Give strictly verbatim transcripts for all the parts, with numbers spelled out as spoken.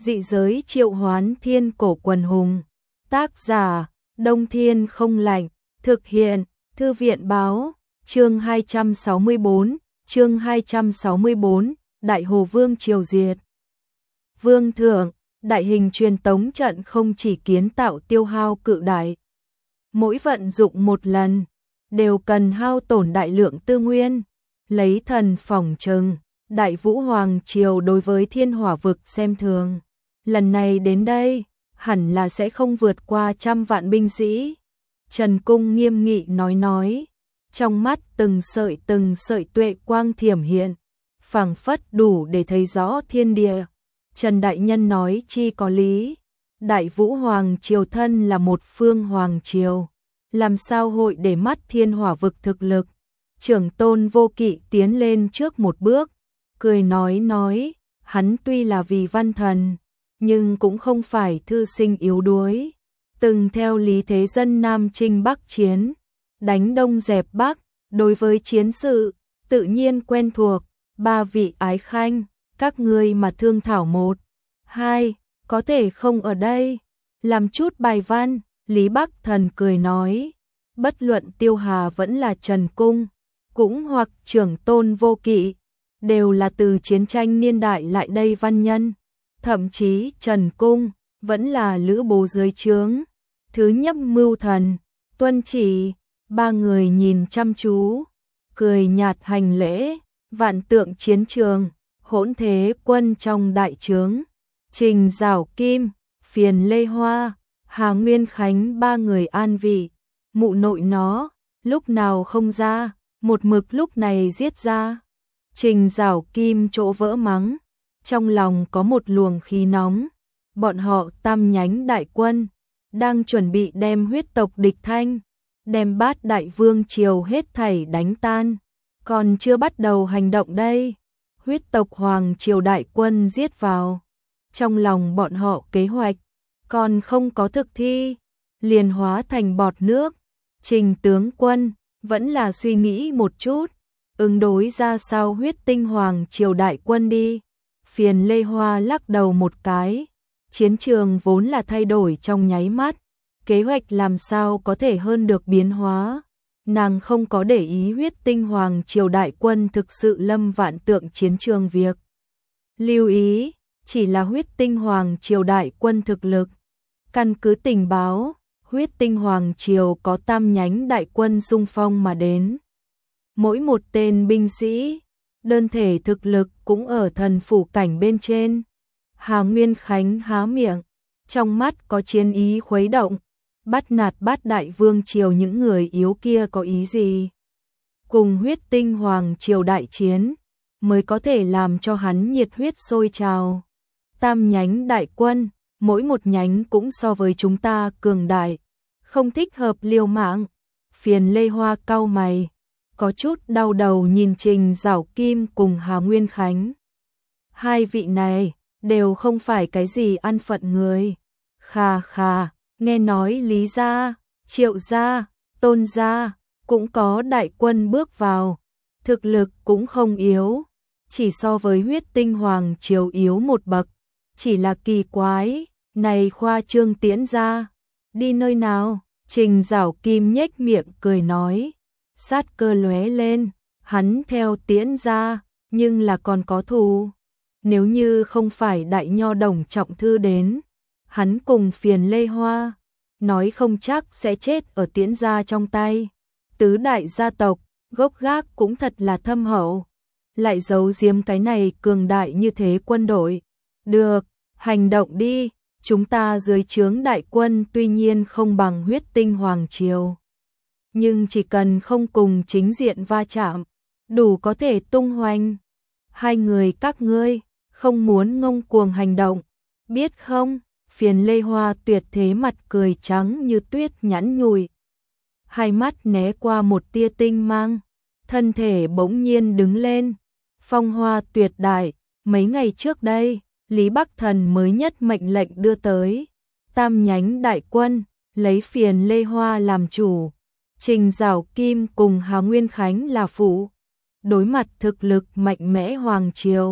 Dị giới triệu hoán thiên cổ quần hùng. Tác giả, Đông Thiên không lạnh. Thực hiện, Thư viện báo. Chương hai trăm sáu mươi bốn, chương hai trăm sáu mươi bốn, Đại Hồ Vương triều diệt. Vương thượng, đại hình truyền tống trận không chỉ kiến tạo tiêu hao cự đại. Mỗi vận dụng một lần, đều cần hao tổn đại lượng tư nguyên. Lấy thần phỏng chừng, Đại Vũ Hoàng triều đối với thiên hỏa vực xem thường. Lần này đến đây, hẳn là sẽ không vượt qua trăm vạn binh sĩ. Trần Cung nghiêm nghị nói nói, trong mắt từng sợi từng sợi tuệ quang thiểm hiện, phảng phất đủ để thấy rõ thiên địa. Trần Đại Nhân nói chi có lý, Đại Vũ Hoàng triều thân là một phương hoàng triều, làm sao hội để mắt thiên hỏa vực thực lực. Trưởng tôn Vô Kỵ tiến lên trước một bước, cười nói nói, hắn tuy là vì văn thần, nhưng cũng không phải thư sinh yếu đuối. Từng theo Lý Thế Dân Nam Chinh Bắc chiến, đánh Đông dẹp Bắc, đối với chiến sự, tự nhiên quen thuộc. Ba vị ái khanh, các ngươi mà thương thảo một, hai, có thể không ở đây, làm chút bài văn. Lý Bắc Thần cười nói, bất luận Tiêu Hà vẫn là Trần Cung, cũng hoặc trưởng tôn Vô Kỵ, đều là từ chiến tranh niên đại lại đây văn nhân. Thậm chí Trần Cung, vẫn là lữ bố dưới trướng. Thứ nhất mưu thần, tuân chỉ, ba người nhìn chăm chú, cười nhạt hành lễ. Vạn tượng chiến trường, hỗn thế quân trong đại trướng, Trình Giảo Kim, Phiền Lê Hoa, Hà Nguyên Khánh ba người an vị. Mụ nội nó, lúc nào không ra, một mực lúc này giết ra. Trình Giảo Kim chỗ vỡ mắng, trong lòng có một luồng khí nóng. Bọn họ tam nhánh đại quân, đang chuẩn bị đem huyết tộc địch thanh, đem bát đại vương triều hết thảy đánh tan. Còn chưa bắt đầu hành động đây, huyết tộc hoàng triều đại quân giết vào. Trong lòng bọn họ kế hoạch, còn không có thực thi, liền hóa thành bọt nước. Trình tướng quân, vẫn là suy nghĩ một chút, ứng đối ra sao huyết tinh hoàng triều đại quân đi. Phiền Lê Hoa lắc đầu một cái, chiến trường vốn là thay đổi trong nháy mắt, kế hoạch làm sao có thể hơn được biến hóa. Nàng không có để ý huyết tinh hoàng triều đại quân thực sự lâm vạn tượng chiến trường việc. Lưu ý, chỉ là huyết tinh hoàng triều đại quân thực lực. Căn cứ tình báo, huyết tinh hoàng triều có tam nhánh đại quân xung phong mà đến. Mỗi một tên binh sĩ, đơn thể thực lực cũng ở thần phủ cảnh bên trên. Hà Nguyên Khánh há miệng, trong mắt có chiến ý khuấy động. Bắt nạt bát đại vương triều những người yếu kia có ý gì? Cùng huyết tinh hoàng triều đại chiến, mới có thể làm cho hắn nhiệt huyết sôi trào. Tam nhánh đại quân, mỗi một nhánh cũng so với chúng ta cường đại, không thích hợp liều mạng. Phiền Lê Hoa cau mày, có chút đau đầu nhìn Trình Giảo Kim cùng Hà Nguyên Khánh. Hai vị này, đều không phải cái gì ăn phận người. Khà khà. Nghe nói Lý gia, Triệu gia, Tôn gia cũng có đại quân bước vào, thực lực cũng không yếu, chỉ so với huyết tinh hoàng triều yếu một bậc. Chỉ là kỳ quái, này khoa trương Tiễn gia, đi nơi nào? Trình Giảo Kim nhếch miệng cười nói, sát cơ lóe lên, hắn theo Tiễn gia, nhưng là còn có thù. Nếu như không phải đại nho Đồng Trọng Thư đến, hắn cùng Phiền Lê Hoa, nói không chắc sẽ chết ở Tiễn gia trong tay. Tứ đại gia tộc, gốc gác cũng thật là thâm hậu, lại giấu giếm cái này cường đại như thế quân đội. Được, hành động đi, chúng ta dưới trướng đại quân tuy nhiên không bằng huyết tinh hoàng triều, nhưng chỉ cần không cùng chính diện va chạm, đủ có thể tung hoành. Hai người các ngươi, không muốn ngông cuồng hành động, biết không? Phiền Lê Hoa tuyệt thế mặt cười trắng như tuyết nhẵn nhụi, hai mắt né qua một tia tinh mang, thân thể bỗng nhiên đứng lên, phong hoa tuyệt đại. Mấy ngày trước đây, Lý Bắc Thần mới nhất mệnh lệnh đưa tới, tam nhánh đại quân, lấy Phiền Lê Hoa làm chủ, Trình Giảo Kim cùng Hà Nguyên Khánh là phụ. Đối mặt thực lực mạnh mẽ hoàng triều,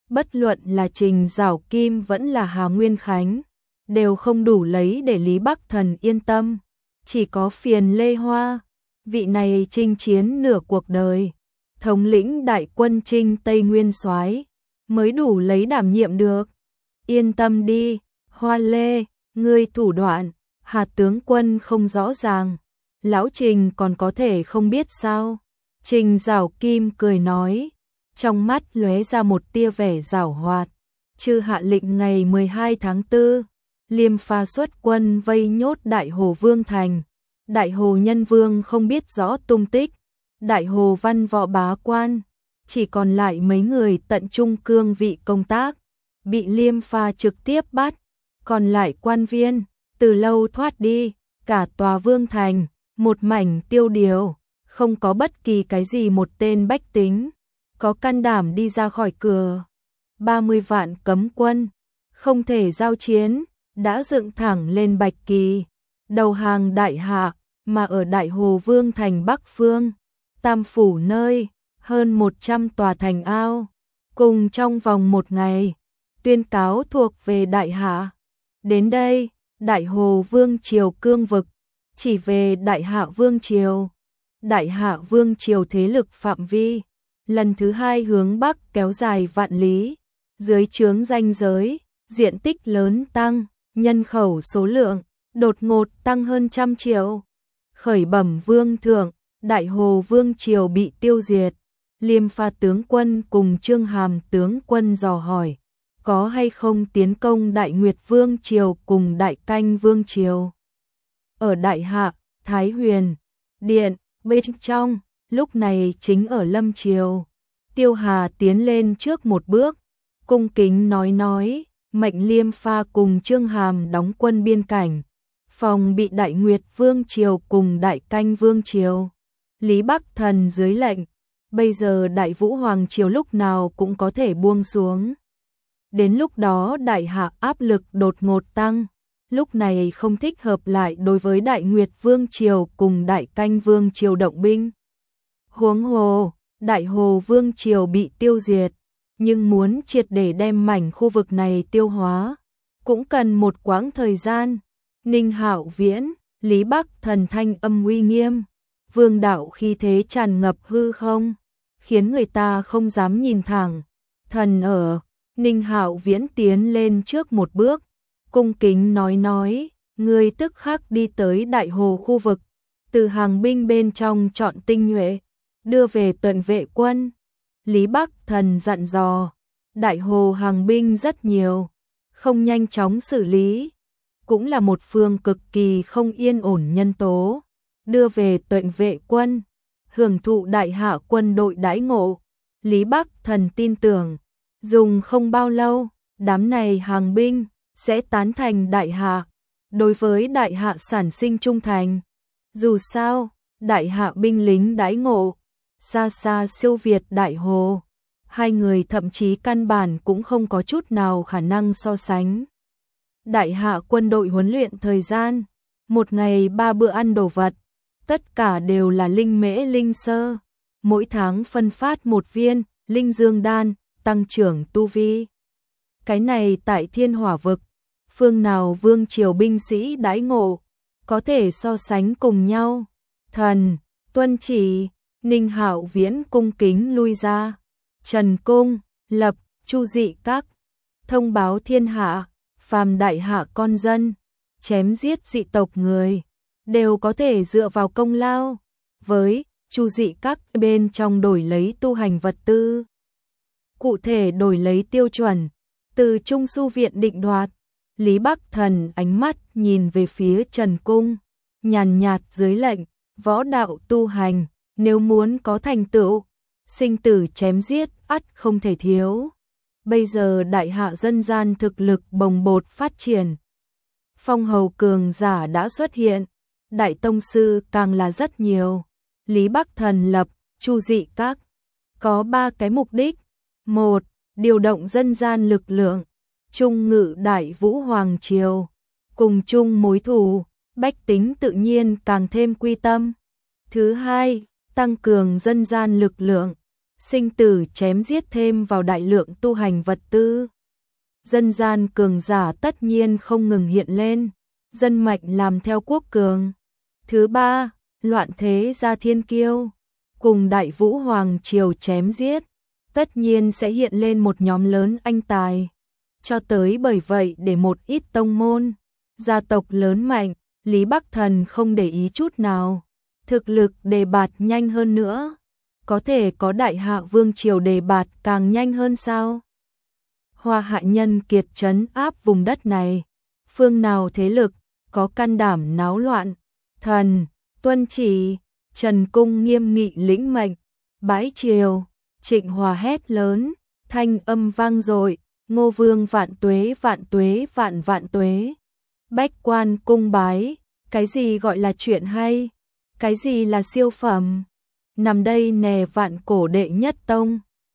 Bất luận là Trình Giảo Kim vẫn là Hà Nguyên Khánh, đều không đủ lấy để Lý Bắc Thần yên tâm. Chỉ có phiền Lê Hoa, vị này chinh chiến nửa cuộc đời, thống lĩnh đại quân Trinh Tây Nguyên soái mới đủ lấy đảm nhiệm được. Yên tâm đi, Hoa Lê, ngươi thủ đoạn, Hà tướng quân không rõ ràng, lão Trình còn có thể không biết sao? Trình Giảo Kim cười nói, trong mắt lóe ra một tia vẻ giảo hoạt. Chư hạ lệnh ngày mười hai tháng tư, Liêm Pha xuất quân vây nhốt Đại Hồ Vương thành. Đại Hồ Nhân Vương không biết rõ tung tích, Đại Hồ Văn Võ bá quan, chỉ còn lại mấy người tận trung cương vị công tác, bị Liêm Pha trực tiếp bắt, còn lại quan viên, từ lâu thoát đi, cả tòa vương thành, một mảnh tiêu điều, không có bất kỳ cái gì một tên bách tính, có can đảm đi ra khỏi cửa. ba mươi vạn cấm quân, không thể giao chiến, đã dựng thẳng lên bạch kỳ, đầu hàng đại hạ, mà ở Đại Hồ Vương thành Bắc Phương, Tam Phủ nơi, hơn một trăm tòa thành ao, cùng trong vòng một ngày, tuyên cáo thuộc về đại hạ. Đến đây, Đại Hồ Vương triều cương vực, chỉ về Đại Hạ Vương triều. Đại Hạ Vương triều thế lực phạm vi, lần thứ hai hướng Bắc kéo dài vạn lý, dưới trướng ranh giới, diện tích lớn tăng, nhân khẩu số lượng, đột ngột tăng hơn trăm triệu. Khởi bẩm vương thượng, Đại Hồ Vương triều bị tiêu diệt. Liêm Pha tướng quân cùng Trương Hàm tướng quân dò hỏi, có hay không tiến công Đại Nguyệt Vương triều cùng Đại Canh Vương triều? Ở Đại Hạ, Thái Huyền Điện, bên trong, lúc này chính ở Lâm triều. Tiêu Hà tiến lên trước một bước, cung kính nói nói, mệnh Liêm Pha cùng Trương Hàm đóng quân biên cảnh, phòng bị Đại Nguyệt Vương triều cùng Đại Canh Vương triều. Lý Bắc Thần dưới lệnh, bây giờ Đại Vũ Hoàng triều lúc nào cũng có thể buông xuống. Đến lúc đó Đại Hạ áp lực đột ngột tăng, lúc này không thích hợp lại đối với Đại Nguyệt Vương triều cùng Đại Canh Vương triều động binh. Huống hồ, Đại Hồ Vương triều bị tiêu diệt, nhưng muốn triệt để đem mảnh khu vực này tiêu hóa, cũng cần một quãng thời gian. Ninh Hạo Viễn, Lý Bắc Thần thanh âm uy nghiêm, vương đạo khí thế tràn ngập hư không, khiến người ta không dám nhìn thẳng. Thần ở, Ninh Hạo Viễn tiến lên trước một bước, cung kính nói nói, ngươi tức khắc đi tới Đại Hồ khu vực, từ hàng binh bên trong chọn tinh nhuệ, đưa về tuần vệ quân. Lý Bắc Thần dặn dò, Đại Hồ hàng binh rất nhiều, không nhanh chóng xử lý, cũng là một phương cực kỳ không yên ổn nhân tố, đưa về tuần vệ quân, hưởng thụ Đại Hạ quân đội đãi ngộ. Lý Bắc Thần tin tưởng, dùng không bao lâu, đám này hàng binh sẽ tán thành Đại Hạ, đối với Đại Hạ sản sinh trung thành. Dù sao, Đại Hạ binh lính đãi ngộ xa xa siêu việt Đại Hồ, hai người thậm chí căn bản cũng không có chút nào khả năng so sánh. Đại Hạ quân đội huấn luyện thời gian, một ngày ba bữa ăn đồ vật, tất cả đều là linh mễ linh sơ, mỗi tháng phân phát một viên linh dương đan, tăng trưởng tu vi. Cái này tại Thiên Hỏa vực, phương nào vương triều binh sĩ đãi ngộ, có thể so sánh cùng nhau. Thần, tuân chỉ. Ninh Hạo Viễn cung kính lui ra. Trần Cung, lập, Chu Dị Các, thông báo thiên hạ, phàm Đại Hạ con dân, chém giết dị tộc người, đều có thể dựa vào công lao, với Chu Dị Các bên trong đổi lấy tu hành vật tư. Cụ thể đổi lấy tiêu chuẩn, từ Trung Su Viện định đoạt. Lý Bắc Thần ánh mắt nhìn về phía Trần Cung, nhàn nhạt dưới lệnh, võ đạo tu hành, nếu muốn có thành tựu, sinh tử chém giết ắt không thể thiếu. Bây giờ Đại Hạ dân gian thực lực bồng bột phát triển, phong hầu cường giả đã xuất hiện, đại tông sư càng là rất nhiều. Lý Bắc Thần lập Chu Dị Các có ba cái mục đích. Một, điều động dân gian lực lượng, trung ngự Đại Vũ Hoàng triều, cùng chung mối thù, bách tính tự nhiên càng thêm quy tâm. Thứ hai, tăng cường dân gian lực lượng, sinh tử chém giết thêm vào đại lượng tu hành vật tư. Dân gian cường giả tất nhiên không ngừng hiện lên, dân mạnh làm theo quốc cường. Thứ ba, loạn thế gia thiên kiêu, cùng Đại Vũ Hoàng triều chém giết, tất nhiên sẽ hiện lên một nhóm lớn anh tài. Cho tới bởi vậy để một ít tông môn, gia tộc lớn mạnh, Lý Bắc Thần không để ý chút nào. Thực lực đề bạt nhanh hơn nữa, có thể có Đại Hạ Vương triều đề bạt càng nhanh hơn sao? Hoa Hạ nhân kiệt trấn áp vùng đất này, phương nào thế lực có can đảm náo loạn? Thần tuân chỉ, Trần Cung nghiêm nghị lĩnh mệnh, bãi triều. Trịnh Hòa hét lớn, thanh âm vang dội, Ngô Vương vạn tuế vạn tuế vạn vạn tuế. Bách quan cung bái, cái gì gọi là chuyện hay, cái gì là siêu phẩm. Nằm đây nè vạn cổ đệ nhất tông,